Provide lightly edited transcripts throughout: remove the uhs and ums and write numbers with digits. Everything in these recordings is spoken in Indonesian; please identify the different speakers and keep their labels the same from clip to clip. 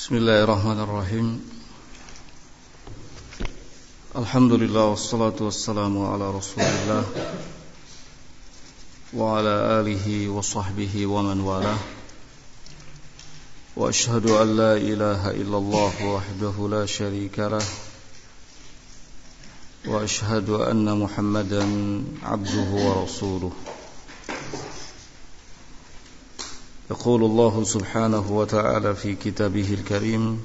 Speaker 1: Bismillahirrahmanirrahim. Alhamdulillah wassalatu wassalamu ala Rasulillah wa ala alihi wa sahbihi wa man walah. Wa ashhadu an la ilaha illallah wahdahu la syarika lah. Wa ashhadu anna Muhammadan abduhu wa rasuluh. يقول الله سبحانه وتعالى في كتابه الكريم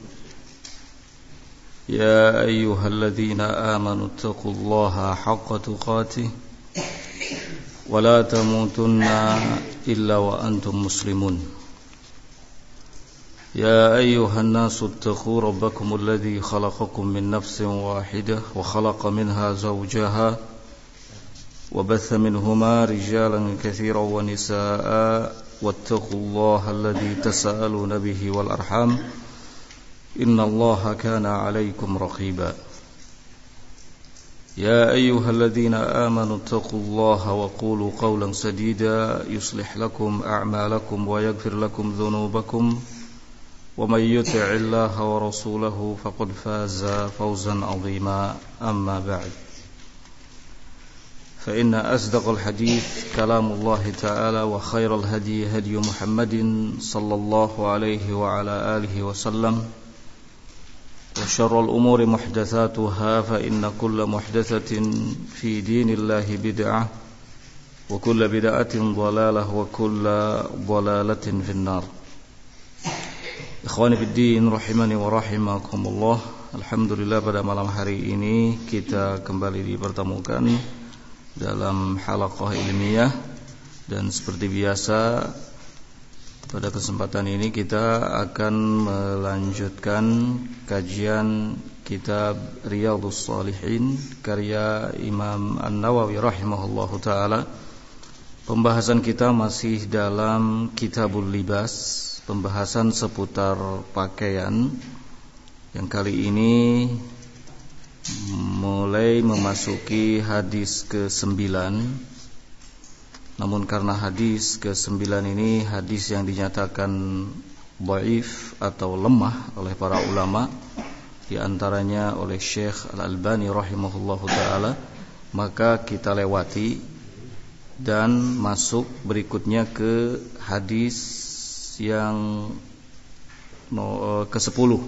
Speaker 1: يا أيها الذين آمنوا اتقوا الله حق تقاته ولا تموتن إلا وأنتم مسلمون يا أيها الناس اتقوا ربكم الذي خلقكم من نفس واحدة وخلق منها زوجها وبث منهما رجالا كثيرا ونساء واتقوا الله الذي تساءلون به والأرحام إن الله كان عليكم رقيبا يا أيها الذين آمنوا اتقوا الله وقولوا قولا سديدا يصلح لكم أعمالكم ويغفر لكم ذنوبكم ومن يطع الله ورسوله فقد فاز فوزا عظيما أما بعد فإن أصدق الحديث كلام الله تعالى وخير الهدي هدي محمد صلى الله عليه وعلى آله وسلم وشر الأمور محدثاتها فإن كل محدثة في دين الله بدعة وكل بدعة ضلالة وكل ضلالة في النار. Ikhwani fiddin rahimani wa rahimakumullah. Alhamdulillah pada malam hari ini kita kembali dipertemukan dalam halaqah ilmiah, dan seperti biasa pada kesempatan ini kita akan melanjutkan kajian kitab Riyadhus Shalihin karya Imam An-Nawawi rahimahullahu taala. Pembahasan kita masih dalam Kitabul Libas, pembahasan seputar pakaian, yang kali ini mulai memasuki hadis ke-9. Namun karena hadis ke-9 ini hadis yang dinyatakan dhaif atau lemah oleh para ulama, di antaranya oleh Syekh Al-Albani rahimahullahu taala, maka kita lewati dan masuk berikutnya ke hadis yang ke-10.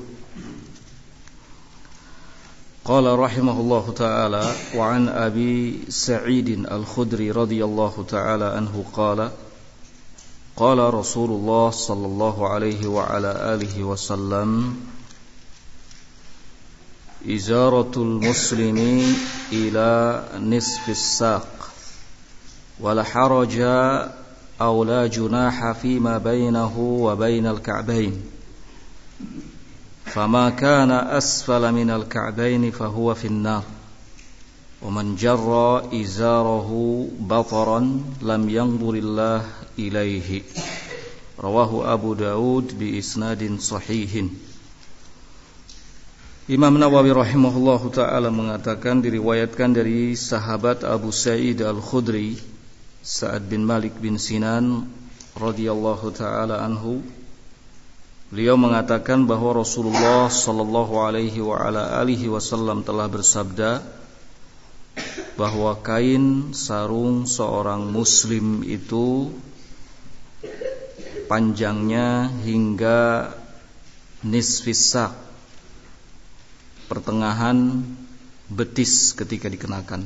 Speaker 1: Qala rahimahullahu ta'ala wa an Abi Sa'id Al-Khudri radhiyallahu ta'ala anhu qala qala Rasulullah sallallahu alaihi wa ala alihi wasallam izaratul muslimi ila nisfis saq wala haraja aw la junaha fima bainahu wa bainal ka'bayn فما كان أسفل من الكعبين فهو في النار ومن جر إزاره بطرا لم ينظر الله إليه رواه أبو داود بإسناد صحيح. Imam Nawawi rahimahullahu ta'ala mengatakan, diriwayatkan dari sahabat Abu Sa'id Al-Khudri, Sa'ad bin Malik bin Sinan radhiyallahu ta'ala anhu, beliau mengatakan bahwa Rasulullah sallallahu alaihi wa ala alihi wasallam telah bersabda bahwa kain sarung seorang muslim itu panjangnya hingga nisfis saq, pertengahan betis ketika dikenakan.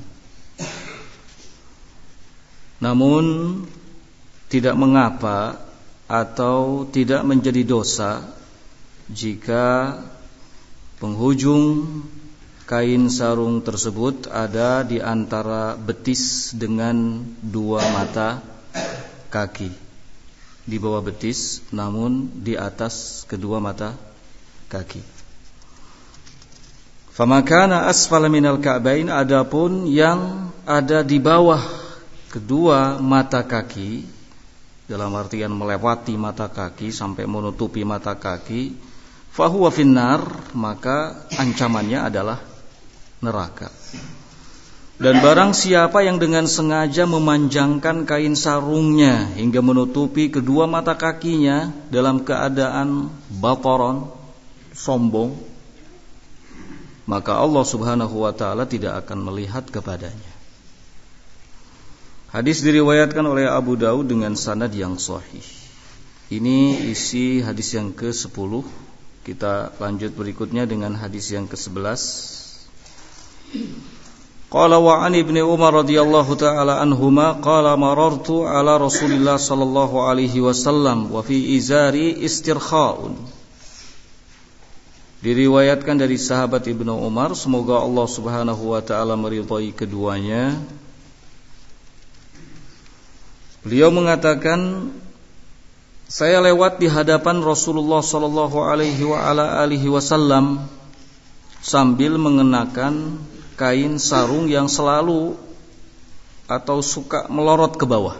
Speaker 1: Namun tidak mengapa atau tidak menjadi dosa jika penghujung kain sarung tersebut ada di antara betis dengan dua mata kaki. Di bawah betis namun di atas kedua mata kaki. Famakana asfala minal ka'bain, adapun yang ada di bawah kedua mata kaki, dalam artian melewati mata kaki sampai menutupi mata kaki, fahuwa finnar, maka ancamannya adalah neraka. Dan barang siapa yang dengan sengaja memanjangkan kain sarungnya hingga menutupi kedua mata kakinya dalam keadaan bataron, sombong, maka Allah Subhanahu wa taala tidak akan melihat kepadanya. Hadis diriwayatkan oleh Abu Daud dengan sanad yang sahih. Ini isi hadis yang ke-10. Kita lanjut berikutnya dengan hadis yang ke-11. Qala wa an ibni Umar radhiyallahu ta'ala anhuma qala marartu ala Rasulillah sallallahu alaihi wasallam wa fi izari istirkha'un. Diriwayatkan dari sahabat Ibnu Umar, semoga Allah Subhanahu wa taala meridhai keduanya. Beliau mengatakan, saya lewat di hadapan Rasulullah sallallahu alaihi wasallam sambil mengenakan kain sarung yang selalu atau suka melorot ke bawah.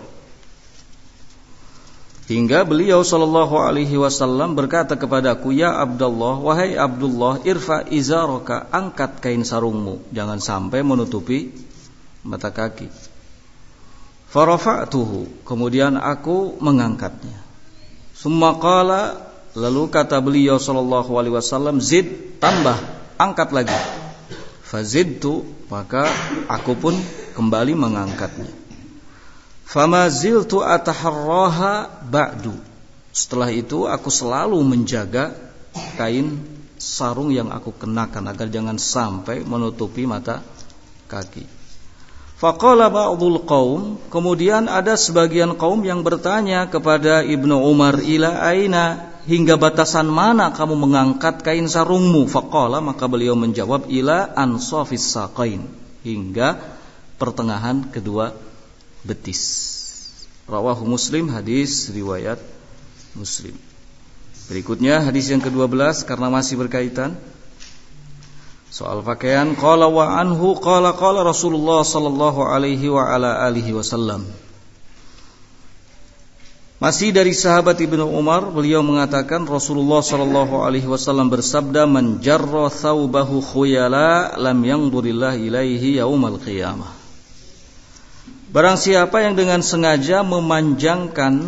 Speaker 1: Hingga beliau sallallahu alaihi wasallam berkata kepadaku, ya Abdullah, wahai Abdullah, irfa izaraka, angkat kain sarungmu, jangan sampai menutupi mata kaki. Farafa'tuhu, kemudian aku mengangkatnya. Summa qala, lalu kata beliau sallallahu alaihi wasallam, zid, tambah, angkat lagi. Fazidtu, maka aku pun kembali mengangkatnya. Fama ziltu ataharraha ba'du. Setelah itu aku selalu menjaga kain sarung yang aku kenakan agar jangan sampai menutupi mata kaki. Faqala ba'dul qaum, kemudian ada sebagian kaum yang bertanya kepada Ibnu Umar, ila aina, hingga batasan mana kamu mengangkat kain sarungmu? Faqala, maka beliau menjawab, ila ansafis saqain, hingga pertengahan kedua betis. Rawahu Muslim, hadis riwayat Muslim. Berikutnya hadis yang ke-12 karena masih berkaitan soal pakaian. Qala wa anhu qala Rasulullah sallallahu alaihi wa ala alihi wasallam. Masih dari sahabat Ibnu Umar, beliau mengatakan Rasulullah sallallahu alaihi wasallam bersabda, man jarra thawbahu khuyala lam yanzurillah ilaihi yaumal qiyamah. Barang siapa yang dengan sengaja memanjangkan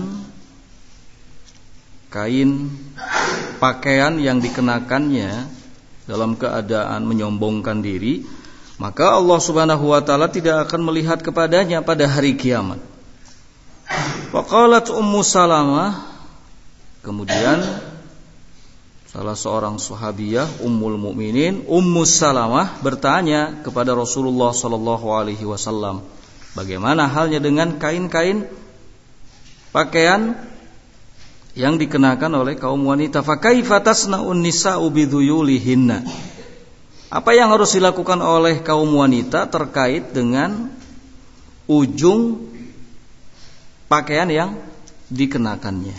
Speaker 1: kain pakaian yang dikenakannya dalam keadaan menyombongkan diri, maka Allah Subhanahu wa taala tidak akan melihat kepadanya pada hari kiamat. Faqalat Ummu Salamah, kemudian salah seorang sahabiyah Ummul Mukminin Ummu Salamah bertanya kepada Rasulullah sallallahu alaihi wasallam, bagaimana halnya dengan kain-kain pakaian yang dikenakan oleh kaum wanita? Fa kaifa tasna'un nisa'u bidhuyulihinna? Apa yang harus dilakukan oleh kaum wanita terkait dengan ujung pakaian yang dikenakannya?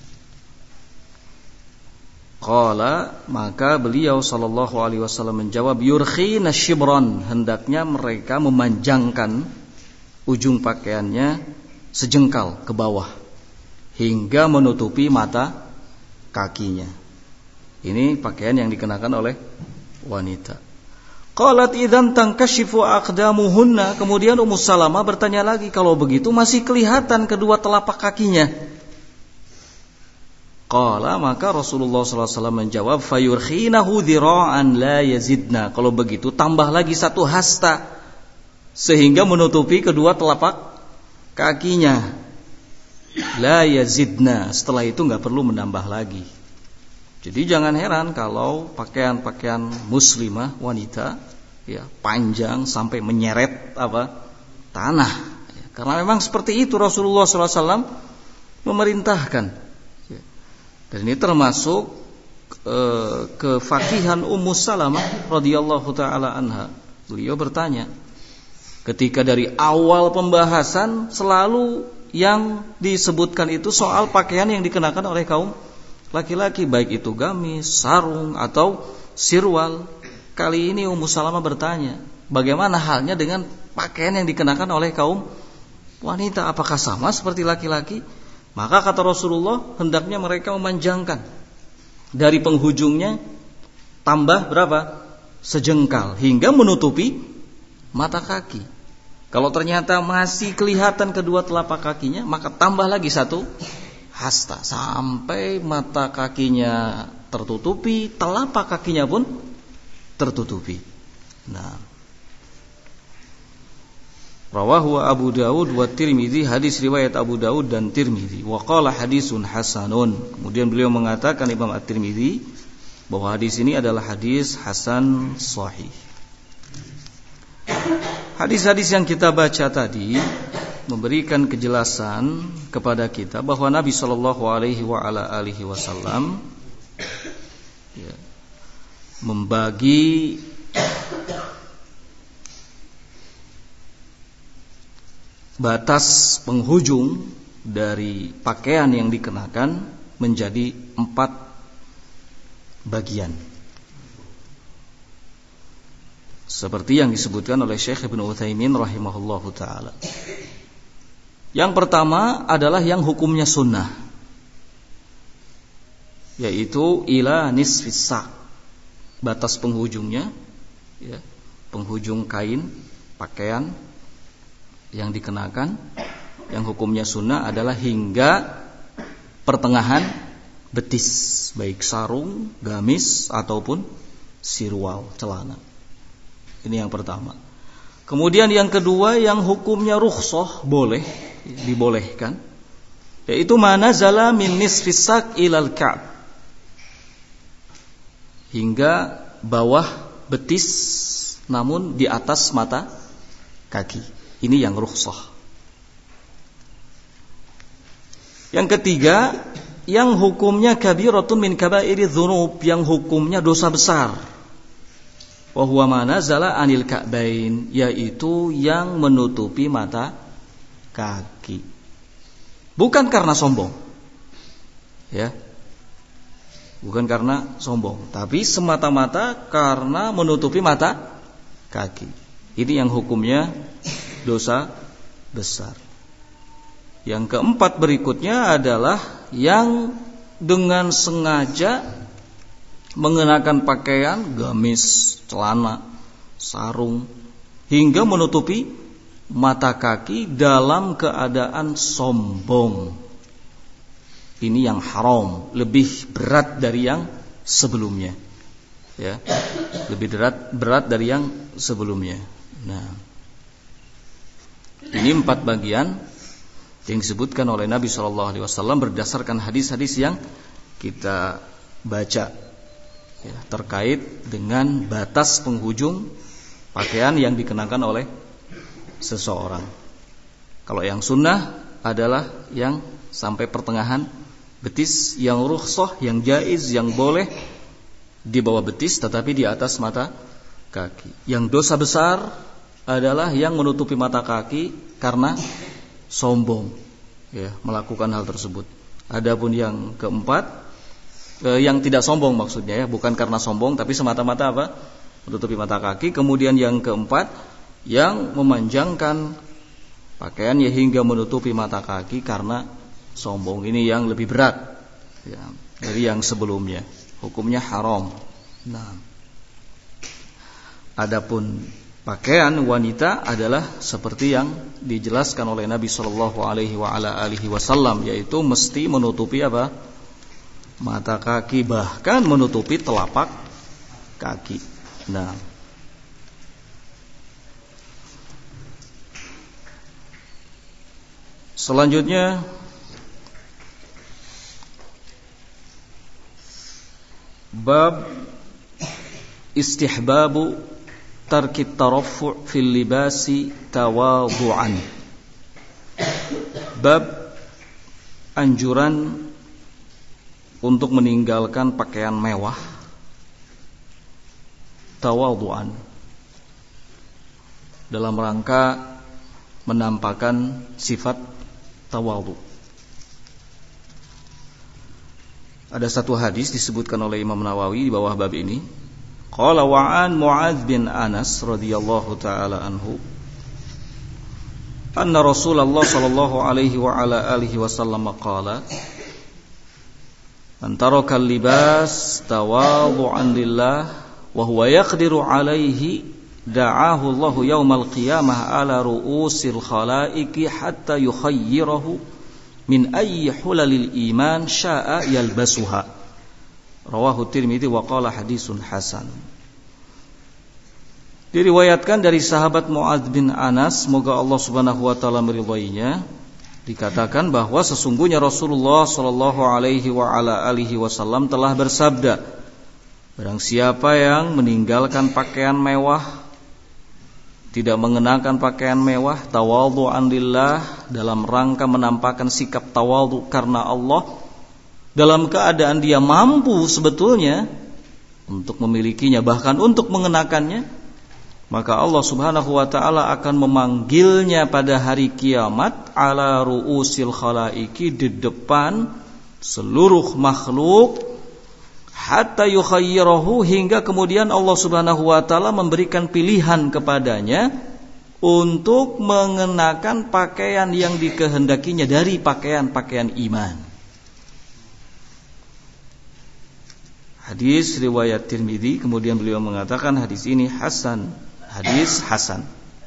Speaker 1: Qala, maka beliau sallallahu alaihi wasallam menjawab, yurkhina shibran, hendaknya mereka memanjangkan ujung pakaiannya sejengkal ke bawah hingga menutupi mata kakinya. Ini pakaian yang dikenakan oleh wanita. Qalat idzan tankashifu aqdamuhunna, kemudian Ummu Salamah bertanya lagi, kalau begitu masih kelihatan kedua telapak kakinya? Qala, maka Rasulullah sallallahu alaihi wasallam menjawab, fayurkhinahu dhira'an la yazidna, kalau begitu tambah lagi satu hasta sehingga menutupi kedua telapak kakinya. La yazidna, setelah itu enggak perlu menambah lagi. Jadi jangan heran kalau pakaian-pakaian muslimah wanita ya panjang sampai menyeret tanah. Ya, karena memang seperti itu Rasulullah SAW memerintahkan. Ya. Dan ini termasuk kefakihan Ummu Salamah radhiyallahu taala anha. Beliau bertanya, ketika dari awal pembahasan selalu yang disebutkan itu soal pakaian yang dikenakan oleh kaum laki-laki, baik itu gamis, sarung atau sirwal. Kali ini Ummu Salamah bertanya, bagaimana halnya dengan pakaian yang dikenakan oleh kaum wanita? Apakah sama seperti laki-laki? Maka kata Rasulullah, hendaknya mereka memanjangkan dari penghujungnya tambah berapa? Sejengkal hingga menutupi mata kaki. Kalau ternyata masih kelihatan kedua telapak kakinya, maka tambah lagi satu hasta sampai mata kakinya tertutupi, telapak kakinya pun tertutupi. Nah, rawahu Abu Dawud wa Tirmidzi, hadis riwayat Abu Dawud dan Tirmidzi. Wa qala hadisun hasanun. Kemudian beliau mengatakan, Imam At-Tirmidzi, bahwa hadis ini adalah hadis hasan sahih. Hadis-hadis yang kita baca tadi memberikan kejelasan kepada kita bahwa Nabi sallallahu alaihi wasallam membagi batas penghujung dari pakaian yang dikenakan menjadi 4 bagian, seperti yang disebutkan oleh Syekh Ibnu Utsaimin rahimahullahu taala. Yang pertama adalah yang hukumnya sunnah, yaitu ila nisfis sak, batas penghujungnya, ya, penghujung kain pakaian yang dikenakan, yang hukumnya sunnah adalah hingga pertengahan betis, baik sarung, gamis ataupun sirwal, celana. Ini yang pertama. Kemudian yang kedua yang hukumnya rukhsah, boleh, dibolehkan, yaitu manazala min nisfis sak ilal ka'b, hingga bawah betis namun di atas mata kaki. Ini yang rukhsah. Yang ketiga, yang hukumnya kabiratun min kabairi dzunub, yang hukumnya dosa besar. Wa huwa ma nazala anil ka'bain, yaitu yang menutupi mata kaki. Bukan karena sombong. Ya. Bukan karena sombong, tapi semata-mata karena menutupi mata kaki. Ini yang hukumnya dosa besar. Yang keempat berikutnya adalah yang dengan sengaja mengenakan pakaian, gamis, celana, sarung, hingga menutupi mata kaki dalam keadaan sombong. Ini yang haram, lebih berat dari yang sebelumnya. Ya, lebih berat dari yang sebelumnya. Nah, ini 4 bagian yang disebutkan oleh Nabi SAW berdasarkan hadis-hadis yang kita baca, ya, terkait dengan batas penghujung pakaian yang dikenakan oleh seseorang. Kalau yang sunnah adalah yang sampai pertengahan betis, yang rukhsah, yang jaiz, yang boleh di bawah betis tetapi di atas mata kaki. Yang dosa besar adalah yang menutupi mata kaki karena sombong, ya, melakukan hal tersebut. Adapun yang keempat, yang tidak sombong maksudnya, ya, bukan karena sombong tapi semata-mata apa? Menutupi mata kaki. Kemudian yang keempat, yang memanjangkan pakaiannya hingga menutupi mata kaki karena sombong. Ini yang lebih berat, ya, dari yang sebelumnya. Hukumnya haram. Nah, adapun pakaian wanita adalah seperti yang dijelaskan oleh Nabi sallallahu alaihi wasallam, yaitu mesti menutupi apa? Mata kaki, bahkan menutupi telapak kaki. Nah, selanjutnya bab istihbabu tarkit taraffu' fil libasi tawadhu'an. Bab anjuran untuk meninggalkan pakaian mewah tawadhu'an, dalam rangka menampakkan sifat tawadhu. Ada satu hadis disebutkan oleh Imam Nawawi di bawah bab ini. Qala wa'an Mu'adz bin Anas radhiyallahu ta'ala anhu anna Rasulullah sallallahu alaihi wa ala alihi wasallam qala man taraka al-libas tawadhu'an lillah wa huwa yaqdiru alaihi da'ahu Allahu yaumal qiyamah ala ru'usil khalaiqi hatta yukhayyirahu min ayyi hulalil iman sya'a yalbasuha Rawahu Tirmidzi wa qala hadisun hasan. Diriwayatkan dari sahabat Mu'adz bin Anas, semoga Allah Subhanahu wa taala meridhoinya, dikatakan bahwa sesungguhnya Rasulullah sallallahu alaihi wa ala alihi wasallam telah bersabda, barang siapa yang meninggalkan pakaian mewah, tidak mengenakan pakaian mewah, tawadhu'an lillah, dalam rangka menampakkan sikap tawadhu karena Allah, dalam keadaan dia mampu sebetulnya untuk memilikinya, bahkan untuk mengenakannya, maka Allah Subhanahu wa taala akan memanggilnya pada hari kiamat ala ru'usil khalaiki, di depan seluruh makhluk, hatta yukhayyirahu, hingga kemudian Allah Subhanahu wa taala memberikan pilihan kepadanya untuk mengenakan pakaian yang dikehendakinya dari pakaian-pakaian iman. Hadis riwayat Tirmidzi, kemudian beliau mengatakan hadis ini hasan, hadis hasan.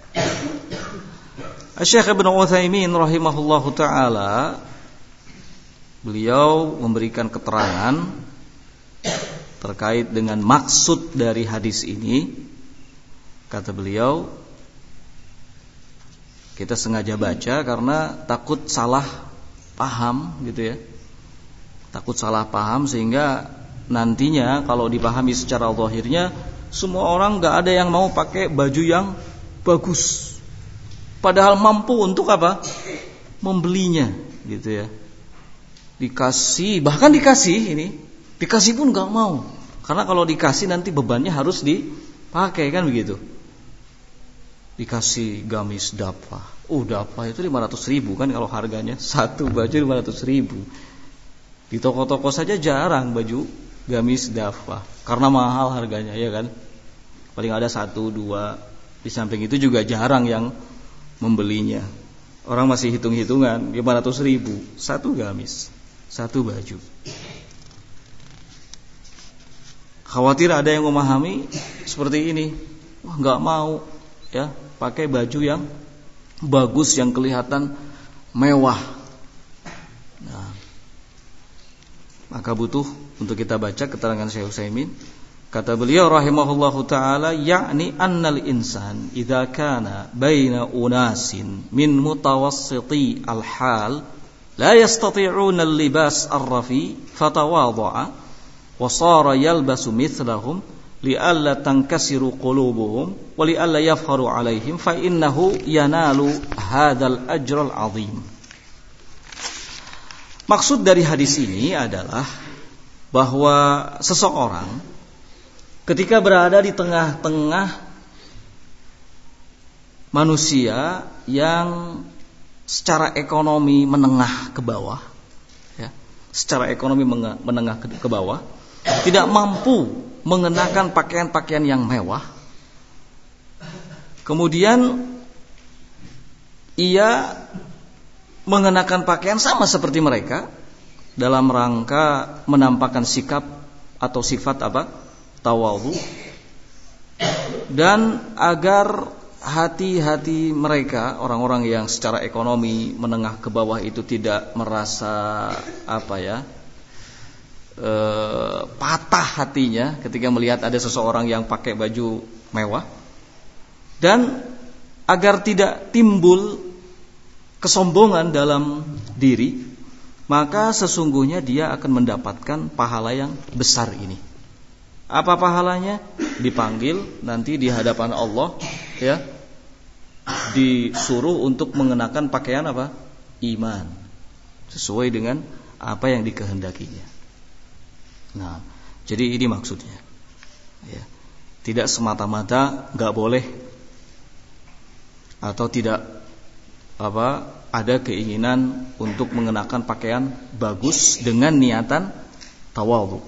Speaker 1: Syekh Ibnu Utsaimin rahimahullahu taala, beliau memberikan keterangan terkait dengan maksud dari hadis ini. Kata beliau, kita sengaja baca karena takut salah paham gitu ya. Takut salah paham sehingga nantinya kalau dipahami secara zahirnya, semua orang gak ada yang mau pakai baju yang bagus, padahal mampu untuk apa? Membelinya gitu ya. Dikasih, bahkan dikasih ini, dikasih pun gak mau, karena kalau dikasih nanti bebannya harus dipakai, kan begitu. Dikasih gamis dapah, dapah itu 500.000 kan kalau harganya, satu baju 500.000. Di toko-toko saja jarang baju gamis dapah karena mahal harganya, ya kan? Paling ada 1, 2. Di samping itu juga jarang yang membelinya. Orang masih hitung-hitungan 500.000 satu gamis, satu baju. Khawatir ada yang memahami seperti ini, wah nggak mau ya pakai baju yang bagus, yang kelihatan mewah. Nah, maka butuh untuk kita baca keterangan Syekh Utsaimin. Kata beliau rahimahullahu taala, yakni annal insan idza kana baina unasin min mutawassiti al-hal la yastati'una al-libas ar-rafi fatawadha'a wa sara yalbasu mithlahum li'alla tankasiru qulubuhum wa li'alla yafharu 'alaihim fa innahu yanalu hadzal ajral 'azim. Maksud dari hadis ini adalah bahwa seseorang ketika berada di tengah-tengah manusia yang secara ekonomi menengah ke bawah, ya, secara ekonomi menengah ke bawah, tidak mampu mengenakan pakaian-pakaian yang mewah, kemudian ia mengenakan pakaian sama seperti mereka dalam rangka menampakkan sikap atau sifat apa? Tawadhu, dan agar hati-hati mereka, orang-orang yang secara ekonomi menengah ke bawah itu tidak merasa patah hatinya ketika melihat ada seseorang yang pakai baju mewah, dan agar tidak timbul kesombongan dalam diri, maka sesungguhnya dia akan mendapatkan pahala yang besar ini. Apa pahalanya? Dipanggil nanti di hadapan Allah, ya, disuruh untuk mengenakan pakaian apa? Iman, sesuai dengan apa yang dikehendakinya. Nah, jadi ini maksudnya, ya. Tidak semata-mata nggak boleh atau tidak ada keinginan untuk mengenakan pakaian bagus dengan niatan tawadhu.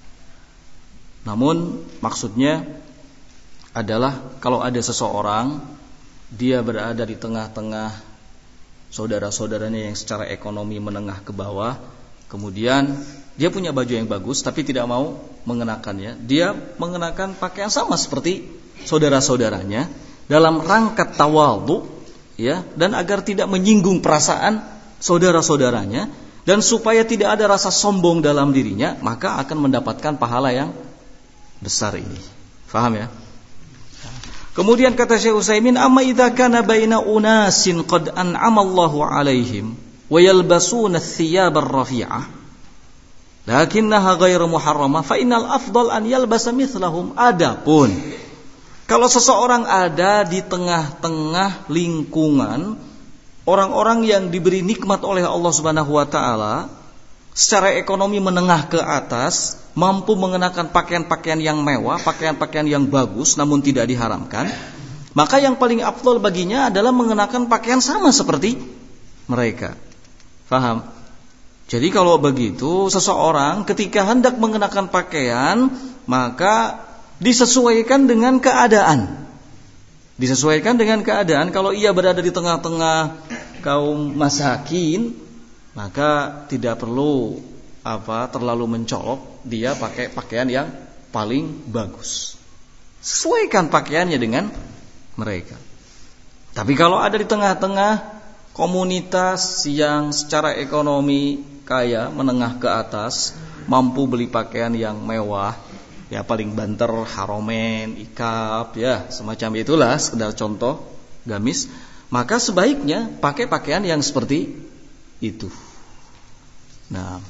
Speaker 1: Namun maksudnya adalah kalau ada seseorang dia berada di tengah-tengah saudara-saudaranya yang secara ekonomi menengah ke bawah, kemudian dia punya baju yang bagus tapi tidak mau mengenakannya, dia mengenakan pakaian sama seperti saudara-saudaranya dalam rangka tawadhu, ya, dan agar tidak menyinggung perasaan saudara-saudaranya, dan supaya tidak ada rasa sombong dalam dirinya, maka akan mendapatkan pahala yang besar ini. Faham ya? Kemudian kata Syekh Utsaimin, amma idza kana baina unasin qad an'ama Allahu 'alaihim wa yalbasuna ath-thiyab ar-rafi'ah lakinnaha ghairu muharramah fa innal afdal an yalbasa mithlahum. Adapun kalau seseorang ada di tengah-tengah lingkungan orang-orang yang diberi nikmat oleh Allah Subhanahu wa taala, secara ekonomi menengah ke atas, mampu mengenakan pakaian-pakaian yang mewah, pakaian-pakaian yang bagus namun tidak diharamkan, maka yang paling afdal baginya adalah mengenakan pakaian sama seperti mereka. Faham? Jadi kalau begitu, seseorang ketika hendak mengenakan pakaian, maka disesuaikan dengan keadaan. Disesuaikan dengan keadaan. Kalau ia berada di tengah-tengah kaum masakin, maka tidak perlu terlalu mencolok, dia pakai pakaian yang paling bagus. Sesuaikan pakaiannya dengan mereka. Tapi kalau ada di tengah-tengah komunitas yang secara ekonomi kaya, menengah ke atas, mampu beli pakaian yang mewah, ya paling banter Haromen, Ikab, ya semacam itulah, sekedar contoh gamis, maka sebaiknya pakai pakaian yang seperti itu. Nah,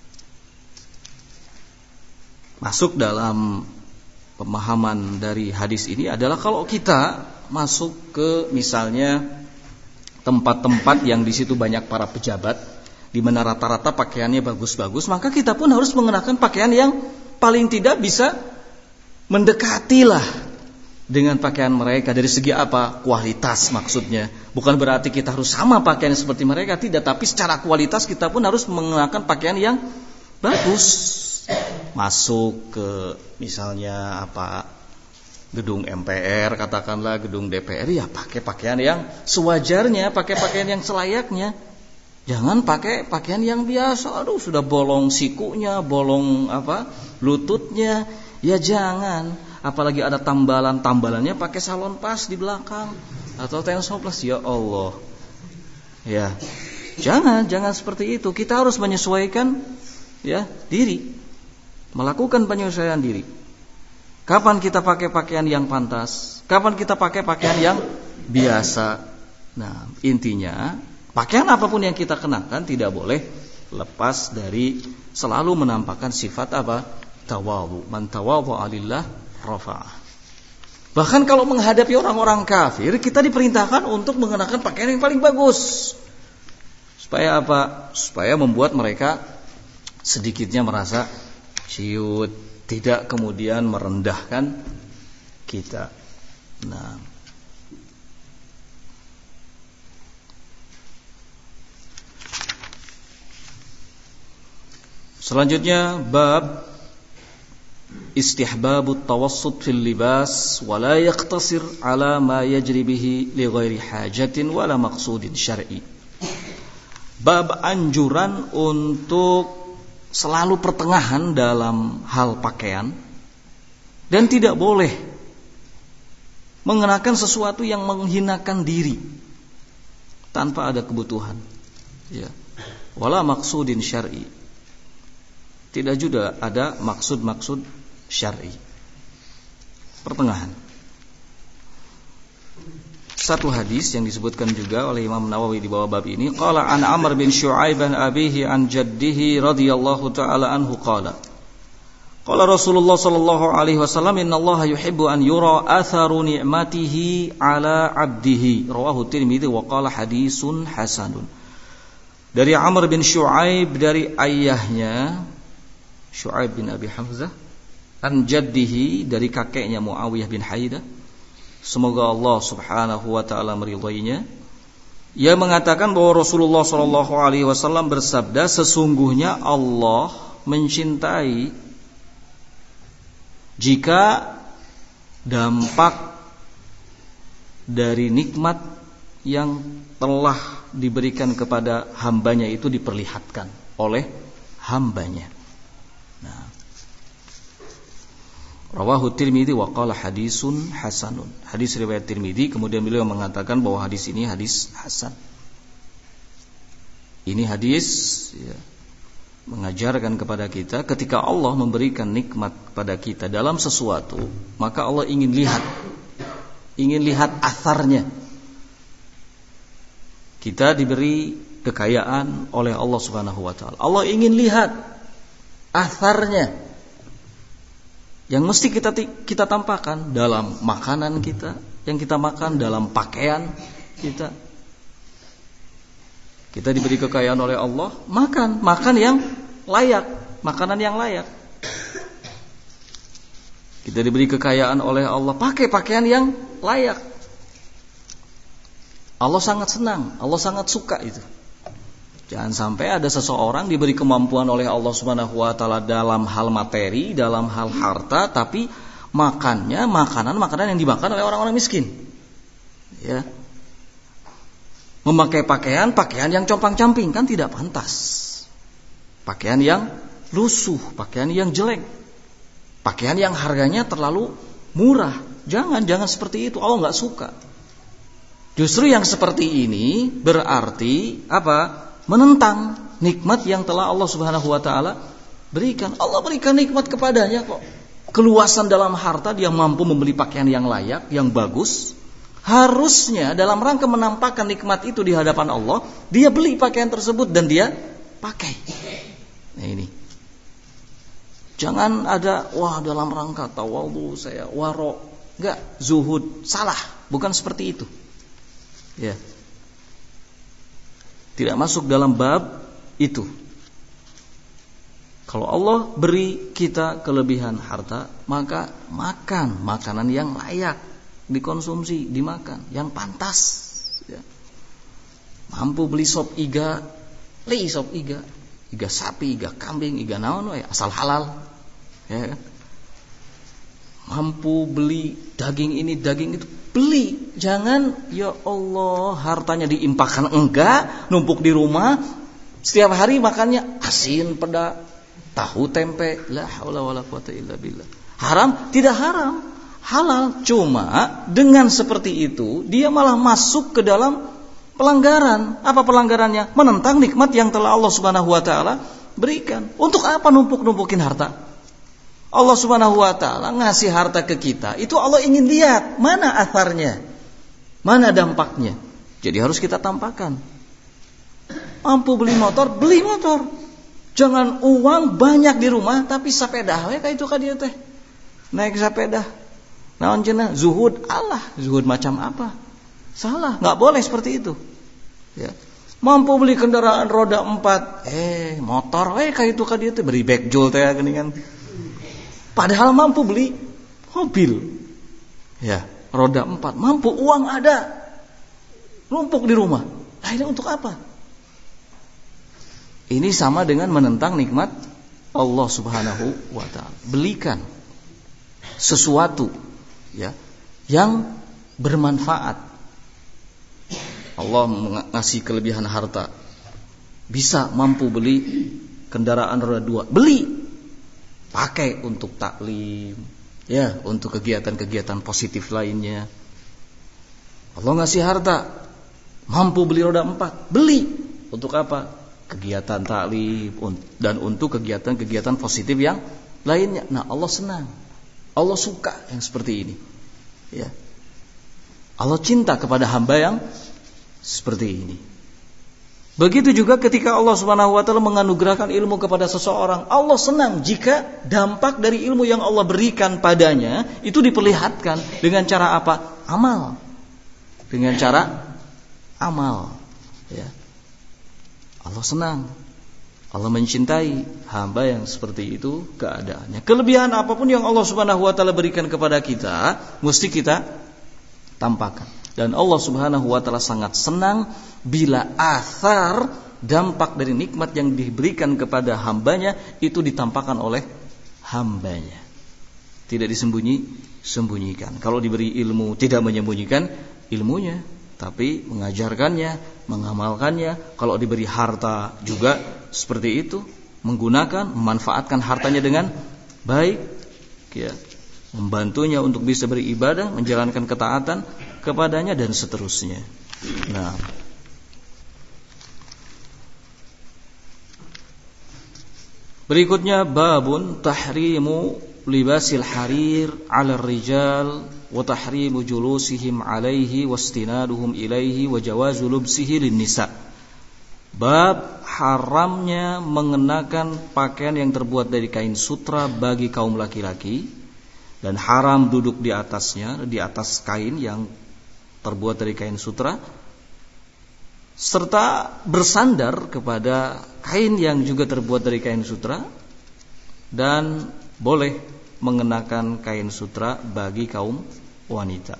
Speaker 1: masuk dalam pemahaman dari hadis ini adalah kalau kita masuk ke misalnya tempat-tempat yang di situ banyak para pejabat, di mana rata-rata pakaiannya bagus-bagus, maka kita pun harus mengenakan pakaian yang paling tidak bisa mendekatilah dengan pakaian mereka. Dari segi apa? Kualitas maksudnya. Bukan berarti kita harus sama pakaian seperti mereka, tidak. Tapi secara kualitas kita pun harus mengenakan pakaian yang bagus. Masuk ke misalnya gedung MPR, katakanlah gedung DPR, ya pakai pakaian yang sewajarnya, pakai pakaian yang selayaknya. Jangan pakai pakaian yang biasa. Aduh, sudah bolong sikunya, bolong lututnya. Ya jangan. Apalagi ada tambalannya pakai salon pas di belakang atau tensoplas. Ya Allah. Ya. Jangan seperti itu. Kita harus menyesuaikan diri. Melakukan penyesuaian diri. Kapan kita pakai pakaian yang pantas? Kapan kita pakai pakaian yang biasa? Nah, intinya pakaian apapun yang kita kenakan tidak boleh lepas dari selalu menampakkan sifat tawadhu. Man tawadhu'a lillah rafa'ah. Bahkan kalau menghadapi orang-orang kafir, kita diperintahkan untuk mengenakan pakaian yang paling bagus. Supaya apa? Supaya membuat mereka sedikitnya merasa ciut, tidak kemudian merendahkan kita. Nah, selanjutnya bab istihbabut tawassut fil libas wa la yaqtasir ala ma yajri bihi li ghairi hajatin wala maqsudin syar'i. Bab anjuran untuk selalu pertengahan dalam hal pakaian dan tidak boleh mengenakan sesuatu yang menghinakan diri tanpa ada kebutuhan. Ya. Wala maqsudin syar'i. Tidak juga ada maksud-maksud syar'i. Pertengahan. Satu hadis yang disebutkan juga oleh Imam Nawawi di bawah bab ini, qala an Amr bin Syu'aib an abihi an jaddihi radhiyallahu ta'ala anhu qala Rasulullah sallallahu alaihi wasallam innallaha yuhibbu an yura atharu ni'matihi ala 'abdihi rawahu Tirmidzi wa qala hadisun hasanun. Dari Amr bin Syu'aib dari ayahnya Syu'aib bin Abi Hamzah, an jaddihi dari kakeknya Muawiyah bin Haidah, semoga Allah subhanahu wa ta'ala meridainya. Ia mengatakan bahwa Rasulullah sallallahu alaihi wasallam bersabda, sesungguhnya Allah mencintai jika dampak dari nikmat yang telah diberikan kepada hambanya itu diperlihatkan oleh hambanya. Nah, rawahu Tirmidzi wa qala hadisun hasanun. Hadis riwayat Tirmidzi, kemudian beliau mengatakan bahwa hadis ini hadis hasan. Ini hadis ya, mengajarkan kepada kita ketika Allah memberikan nikmat kepada kita dalam sesuatu, maka Allah ingin lihat atharnya. Kita diberi kekayaan oleh Allah Subhanahu wa taala. Allah ingin lihat atharnya yang mesti kita tampakkan dalam makanan kita yang kita makan, dalam pakaian kita. Kita diberi kekayaan oleh Allah, makan yang layak, makanan yang layak. Kita diberi kekayaan oleh Allah, pakai pakaian yang layak. Allah sangat senang, Allah sangat suka itu. Jangan sampai ada seseorang diberi kemampuan oleh Allah Subhanahu wa taala dalam hal materi, dalam hal harta, tapi makannya makanan yang dimakan oleh orang-orang miskin. Ya. Memakai pakaian yang compang-camping, kan tidak pantas. Pakaian yang lusuh, pakaian yang jelek, pakaian yang harganya terlalu murah. Jangan seperti itu, Allah nggak suka. Justru yang seperti ini berarti apa? Menentang nikmat yang telah Allah Subhanahu wa taala berikan. Allah berikan nikmat kepadanya kok. Keluasan dalam harta, dia mampu membeli pakaian yang layak, yang bagus. Harusnya dalam rangka menampakkan nikmat itu di hadapan Allah, dia beli pakaian tersebut dan dia pakai. Nah ini. Jangan ada dalam rangka tawadhu saya waro, enggak, zuhud, salah, bukan seperti itu. Ya. Tidak masuk dalam bab itu. Kalau Allah beri kita kelebihan harta, maka makan makanan yang layak dikonsumsi, dimakan, yang pantas. Ya. Mampu beli sop iga, iga sapi, iga kambing, iga naon we, asal halal. Ya. Mampu beli daging ini, daging itu, beli. Jangan ya Allah hartanya diimpakkan, enggak, numpuk di rumah, setiap hari makannya asin, peda, tahu, tempe. La haula wala quwata illa billah. Haram? Tidak haram, halal. Cuma dengan seperti itu dia malah masuk ke dalam pelanggaran. Apa pelanggarannya? Menentang nikmat yang telah Allah Subhanahu wa taala berikan. Untuk apa numpuk-numpukin harta? Allah Subhanahu wa taala ngasih harta ke kita, itu Allah ingin lihat mana atharnya, mana dampaknya. Jadi harus kita tampakkan. Mampu beli motor, beli motor. Jangan uang banyak di rumah tapi sepeda we kayak itu ka dieu teh. Naik sepeda. Naon cenah? Zuhud. Allah, zuhud macam apa? Salah, enggak boleh seperti itu. Ya. Mampu beli kendaraan roda 4, motor we kayak itu ka dieu teh, beri backjol teh geuningan. Padahal mampu beli mobil, ya, roda 4, mampu, uang ada, numpuk di rumah. Nah, ini untuk apa? Ini sama dengan menentang nikmat Allah Subhanahu wa taala. Belikan sesuatu, ya, yang bermanfaat. Allah ngasih kelebihan harta, bisa mampu beli kendaraan roda 2, beli. Pakai untuk taklim, ya, untuk kegiatan-kegiatan positif lainnya. Allah ngasih harta, mampu beli roda 4, beli. Untuk apa? Kegiatan taklim dan untuk kegiatan-kegiatan positif yang lainnya. Nah, Allah senang, Allah suka yang seperti ini. Ya, Allah cinta kepada hamba yang seperti ini. Begitu juga ketika Allah Subhanahu wa taala menganugerahkan ilmu kepada seseorang, Allah senang jika dampak dari ilmu yang Allah berikan padanya itu diperlihatkan dengan cara apa? Amal. Dengan cara amal, ya. Allah senang. Allah mencintai hamba yang seperti itu keadaannya. Kelebihan apapun yang Allah Subhanahu wa taala berikan kepada kita, mesti kita tampakkan. Dan Allah Subhanahu wa taala sangat senang bila athar, dampak dari nikmat yang diberikan kepada hambanya itu ditampakkan oleh hambanya. Tidak disembunyikan. Kalau diberi ilmu tidak menyembunyikan ilmunya, tapi mengajarkannya, mengamalkannya. Kalau diberi harta juga seperti itu, menggunakan, memanfaatkan hartanya dengan baik, ya, membantunya untuk bisa beribadah, menjalankan ketaatan kepadanya dan seterusnya. Nah, Berikutnya babun tahrimu libasil harir 'ala rijal wa tahrimu julusihim 'alaihi wastinaduhum ilaihi wa jawazu lubsihi lin-nisa. Bab haramnya mengenakan pakaian yang terbuat dari kain sutra bagi kaum laki-laki dan haram duduk di atasnya, di atas kain yang terbuat dari kain sutra, serta bersandar kepada kain yang juga terbuat dari kain sutra, dan boleh mengenakan kain sutra bagi kaum wanita.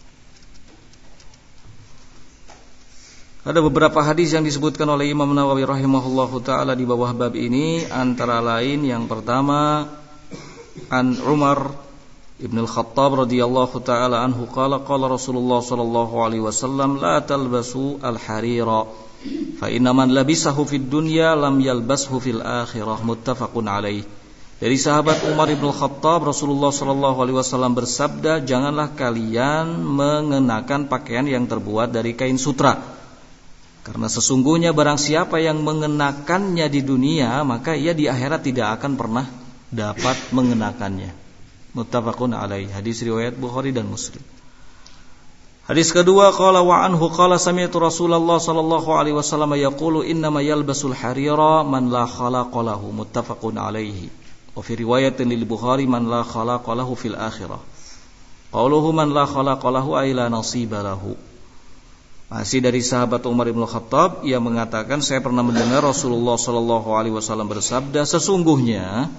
Speaker 1: Ada beberapa hadis yang disebutkan oleh Imam Nawawi rahimahullahu taala di bawah bab ini, antara lain yang pertama an Umar Ibn al-Khattab radhiyallahu taala anhu qala qala Rasulullah sallallahu alaihi wasallam la talbasu al-harira fa inna man labisahu fid dunya lam yalbashu fil akhirah, muttafaqun alaih. Dari sahabat Umar Ibn al-Khattab, Rasulullah sallallahu alaihi wasallam bersabda, janganlah kalian mengenakan pakaian yang terbuat dari kain sutra, karena sesungguhnya barang siapa yang mengenakannya di dunia, maka ia di akhirat tidak akan pernah dapat mengenakannya. Muttafaqun alaih. Hadis riwayat Bukhari dan Muslim. Hadis kedua, qala wa anhu qala sami'tu Rasulullah sallallahu alaihi wasallam yaqulu innama yalbasul harira man la khalaqa lahu, muttafaqun alaihi. Wa fi riwayatin lil Bukhari man la khalaqa lahu fil akhirah. Qauluhu man la khalaqa lahu ay la nasiba lahu. Masih dari sahabat Umar bin Khattab, ia mengatakan, saya pernah mendengar Rasulullah sallallahu alaihi wasallam bersabda, sesungguhnya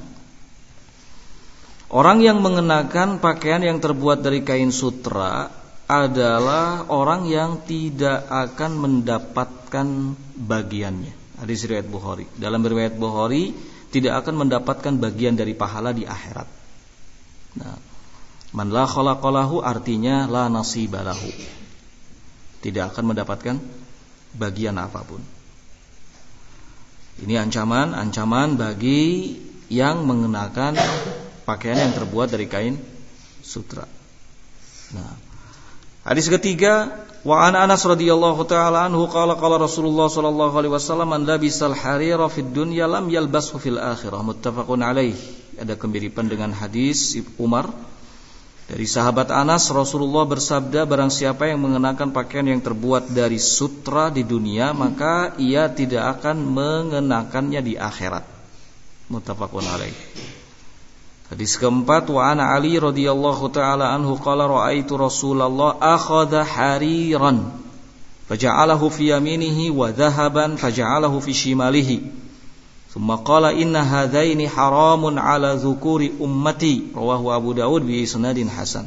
Speaker 1: orang yang mengenakan pakaian yang terbuat dari kain sutra adalah orang yang tidak akan mendapatkan bagiannya. Hadis riwayat Bukhari. Dalam riwayat Bukhari, tidak akan mendapatkan bagian dari pahala di akhirat. Nah, man la khalaqa lahu artinya la nasiba lahu. Tidak akan mendapatkan bagian apapun. Ini ancaman bagi yang mengenakan pakaian yang terbuat dari kain sutra. Nah, hadis ketiga, wa an Anas radhiyallahu taala anhu qala qala Rasulullah sallallahu alaihi wasallam man labisal harira fid dunya lam yalbashu fil akhirah, muttafaqun alaih. Ada kemiripan dengan hadis Umar. Dari sahabat Anas, Rasulullah bersabda, barang siapa yang mengenakan pakaian yang terbuat dari sutra di dunia, maka ia tidak akan mengenakannya di akhirat. Muttafaqun alaih. Hadis keempat, wa ana Ali radhiyallahu taala anhu qala ra'aitu Rasulullah akhadha hariran faja'alahu fi yaminihi wa dhahaban faja'alahu fi shimalihi. Thumma qala inna hadzaini haramun ala dzukuri ummati, rawahu Abu Daud bi isnadin hasan.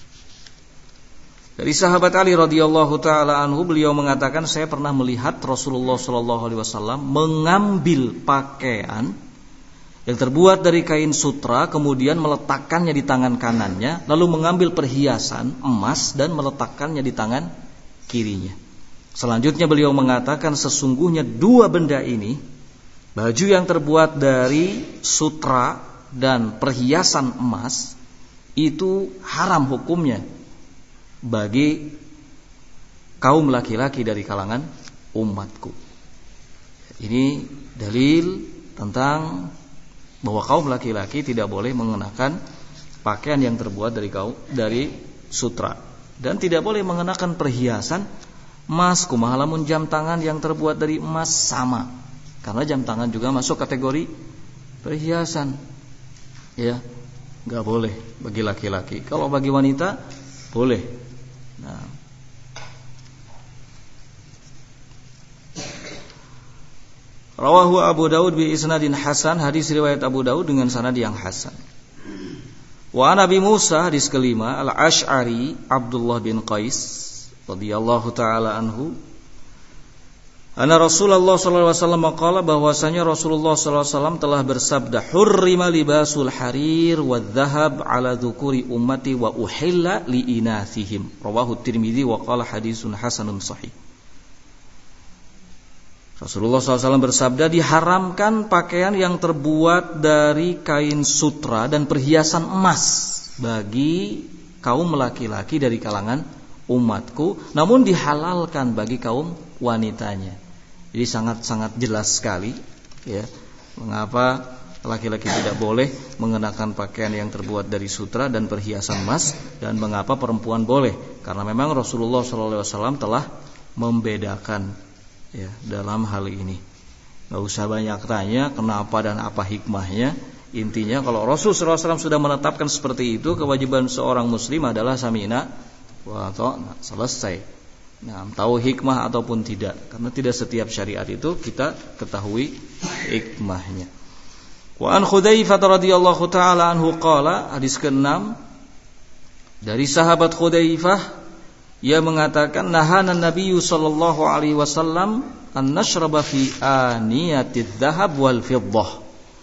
Speaker 1: Dari sahabat Ali radhiyallahu taala anhu, beliau mengatakan, saya pernah melihat Rasulullah sallallahu alaihi wasallam mengambil pakaian yang terbuat dari kain sutra, kemudian meletakkannya di tangan kanannya, lalu mengambil perhiasan emas dan meletakkannya di tangan kirinya. Selanjutnya beliau mengatakan, sesungguhnya dua benda ini, baju yang terbuat dari sutra dan perhiasan emas, itu haram hukumnya bagi kaum laki-laki dari kalangan umatku. Ini dalil tentang bahwa kaum laki-laki tidak boleh mengenakan pakaian yang terbuat dari sutra, dan tidak boleh mengenakan perhiasan emas. Kumaha lamun jam tangan yang terbuat dari emas, sama. Karena jam tangan juga masuk kategori perhiasan. Ya, enggak boleh bagi laki-laki. Kalau bagi wanita boleh. Nah, rawahu Abu Daud bi isnadin hasan, hadis riwayat Abu Daud dengan sanad yang hasan. Wa Nabi Musa, hadis kelima, Al-Asy'ari Abdullah bin Qais radhiyallahu taala anhu, anna Rasulullah sallallahu alaihi wasallam qala, bahwasanya Rasulullah sallallahu alaihi wasallam telah bersabda, hurrima libasul harir wadh-dhahab ala dzukuri ummati wa uhilla li inathihim, rawahu Tirmidzi wa qala hadisun hasanun sahih. Rasulullah SAW bersabda, diharamkan pakaian yang terbuat dari kain sutra dan perhiasan emas bagi kaum laki-laki dari kalangan umatku, namun dihalalkan bagi kaum wanitanya. Jadi sangat-sangat jelas sekali, ya, mengapa laki-laki tidak boleh mengenakan pakaian yang terbuat dari sutra dan perhiasan emas. Dan mengapa perempuan boleh? Karena memang Rasulullah SAW telah membedakan ya dalam hal ini. Gak usah banyak tanya kenapa dan apa hikmahnya. Intinya kalau Rasulullah SAW sudah menetapkan seperti itu, kewajiban seorang muslim adalah sami'na wa ata'na, selesai. Nah, tahu hikmah ataupun tidak, karena tidak setiap syariat itu kita ketahui hikmahnya. Wa an Hudzaifah radhiyallahu taala anhu qala, hadis ke-6 dari sahabat Hudzaifah, ia mengatakan nahana Nabi sallallahu alaihi wasallam an nashraba fi aniyatidz dzahab wal fiddah.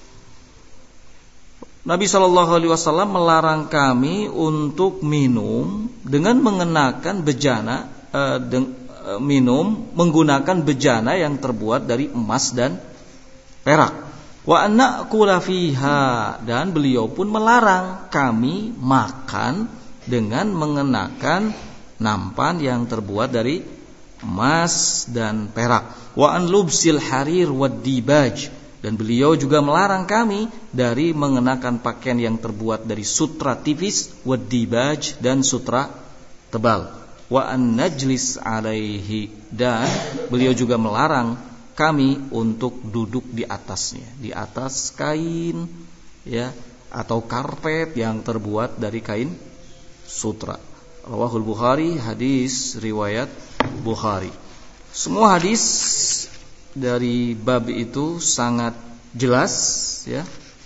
Speaker 1: Nabi sallallahu alaihi wasallam melarang kami untuk minum dengan mengenakan bejana, minum menggunakan bejana yang terbuat dari emas dan perak. Wa na'kula fiha, dan beliau pun melarang kami makan dengan mengenakan nampan yang terbuat dari emas dan perak. Wa an lubsil harir wad dibaj, dan beliau juga melarang kami dari mengenakan pakaian yang terbuat dari sutra tipis, wad dibaj, dan sutra tebal. Wa an najlis alaihi, dan beliau juga melarang kami untuk duduk di atasnya, di atas kain ya atau karpet yang terbuat dari kain sutra. Rawahul Bukhari, hadis riwayat Bukhari. Semua hadis dari bab itu sangat jelas ya,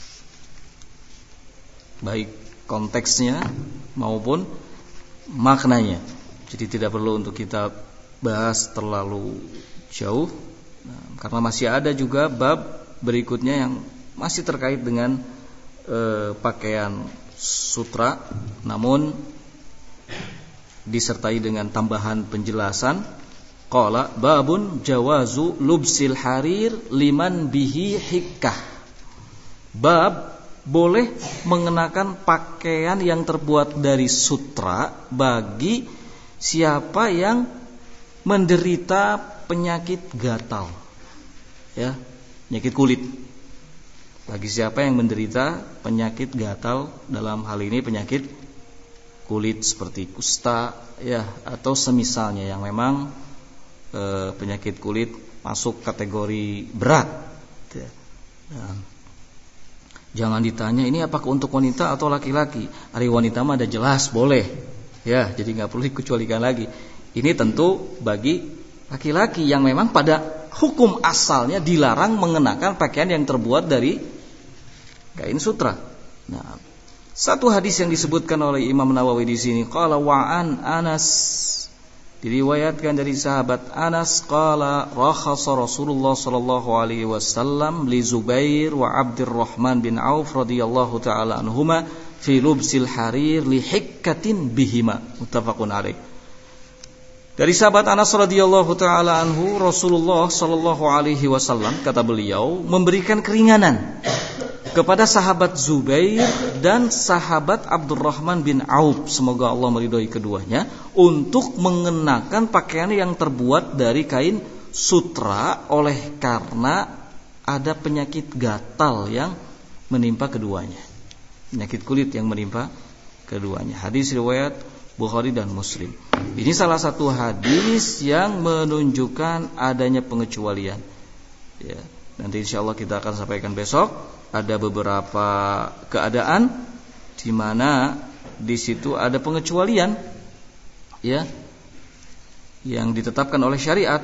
Speaker 1: baik konteksnya maupun maknanya. Jadi tidak perlu untuk kita bahas terlalu jauh. Nah, karena masih ada juga bab berikutnya yang masih terkait dengan pakaian sutra, namun disertai dengan tambahan penjelasan. Qala babun jawazu lubsil harir liman bihi hikkah. Bab boleh mengenakan pakaian yang terbuat dari sutra bagi siapa yang menderita penyakit gatal, ya, penyakit kulit. Bagi siapa yang menderita penyakit gatal, dalam hal ini penyakit kulit seperti kusta, ya, atau semisalnya yang memang penyakit kulit masuk kategori berat. Ya. Nah, jangan ditanya ini apakah untuk wanita atau laki-laki. Hari wanita mah ada jelas boleh, ya, jadi nggak perlu dikecualikan lagi. Ini tentu bagi laki-laki yang memang pada hukum asalnya dilarang mengenakan pakaian yang terbuat dari kain sutra. Nah, satu hadis yang disebutkan oleh Imam Nawawi di sini, qala wa'an Anas, diriwayatkan dari sahabat Anas, qala rakhasa Rasulullah sallallahu alaihi wasallam li Zubair wa Abdurrahman bin Auf radhiyallahu taala anhuma fi lubsil harir li hikkatin bihima, muttafaqun alaih. Dari sahabat Anas radhiyallahu taala anhu, Rasulullah sallallahu alaihi wasallam, kata beliau, memberikan keringanan kepada sahabat Zubair dan sahabat Abdurrahman bin Auf, semoga Allah meridhai keduanya, untuk mengenakan pakaian yang terbuat dari kain sutra oleh karena ada penyakit gatal yang menimpa keduanya, penyakit kulit yang menimpa keduanya. Hadis riwayat Bukhari dan Muslim. Ini salah satu hadis yang menunjukkan adanya pengecualian. Ya, nanti insyaallah kita akan sampaikan besok. Ada beberapa keadaan di mana di situ ada pengecualian, ya, yang ditetapkan oleh syariat,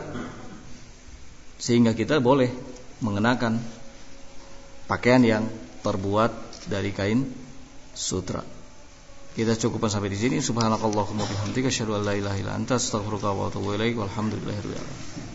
Speaker 1: sehingga kita boleh mengenakan pakaian yang terbuat dari kain sutra. Kita cukupkan sampai di sini. Subhanakallahumma bihamdika asyhadu an la ilaha illa anta astaghfiruka wa atubu ilaik. Walhamdulillahirabbil alamin.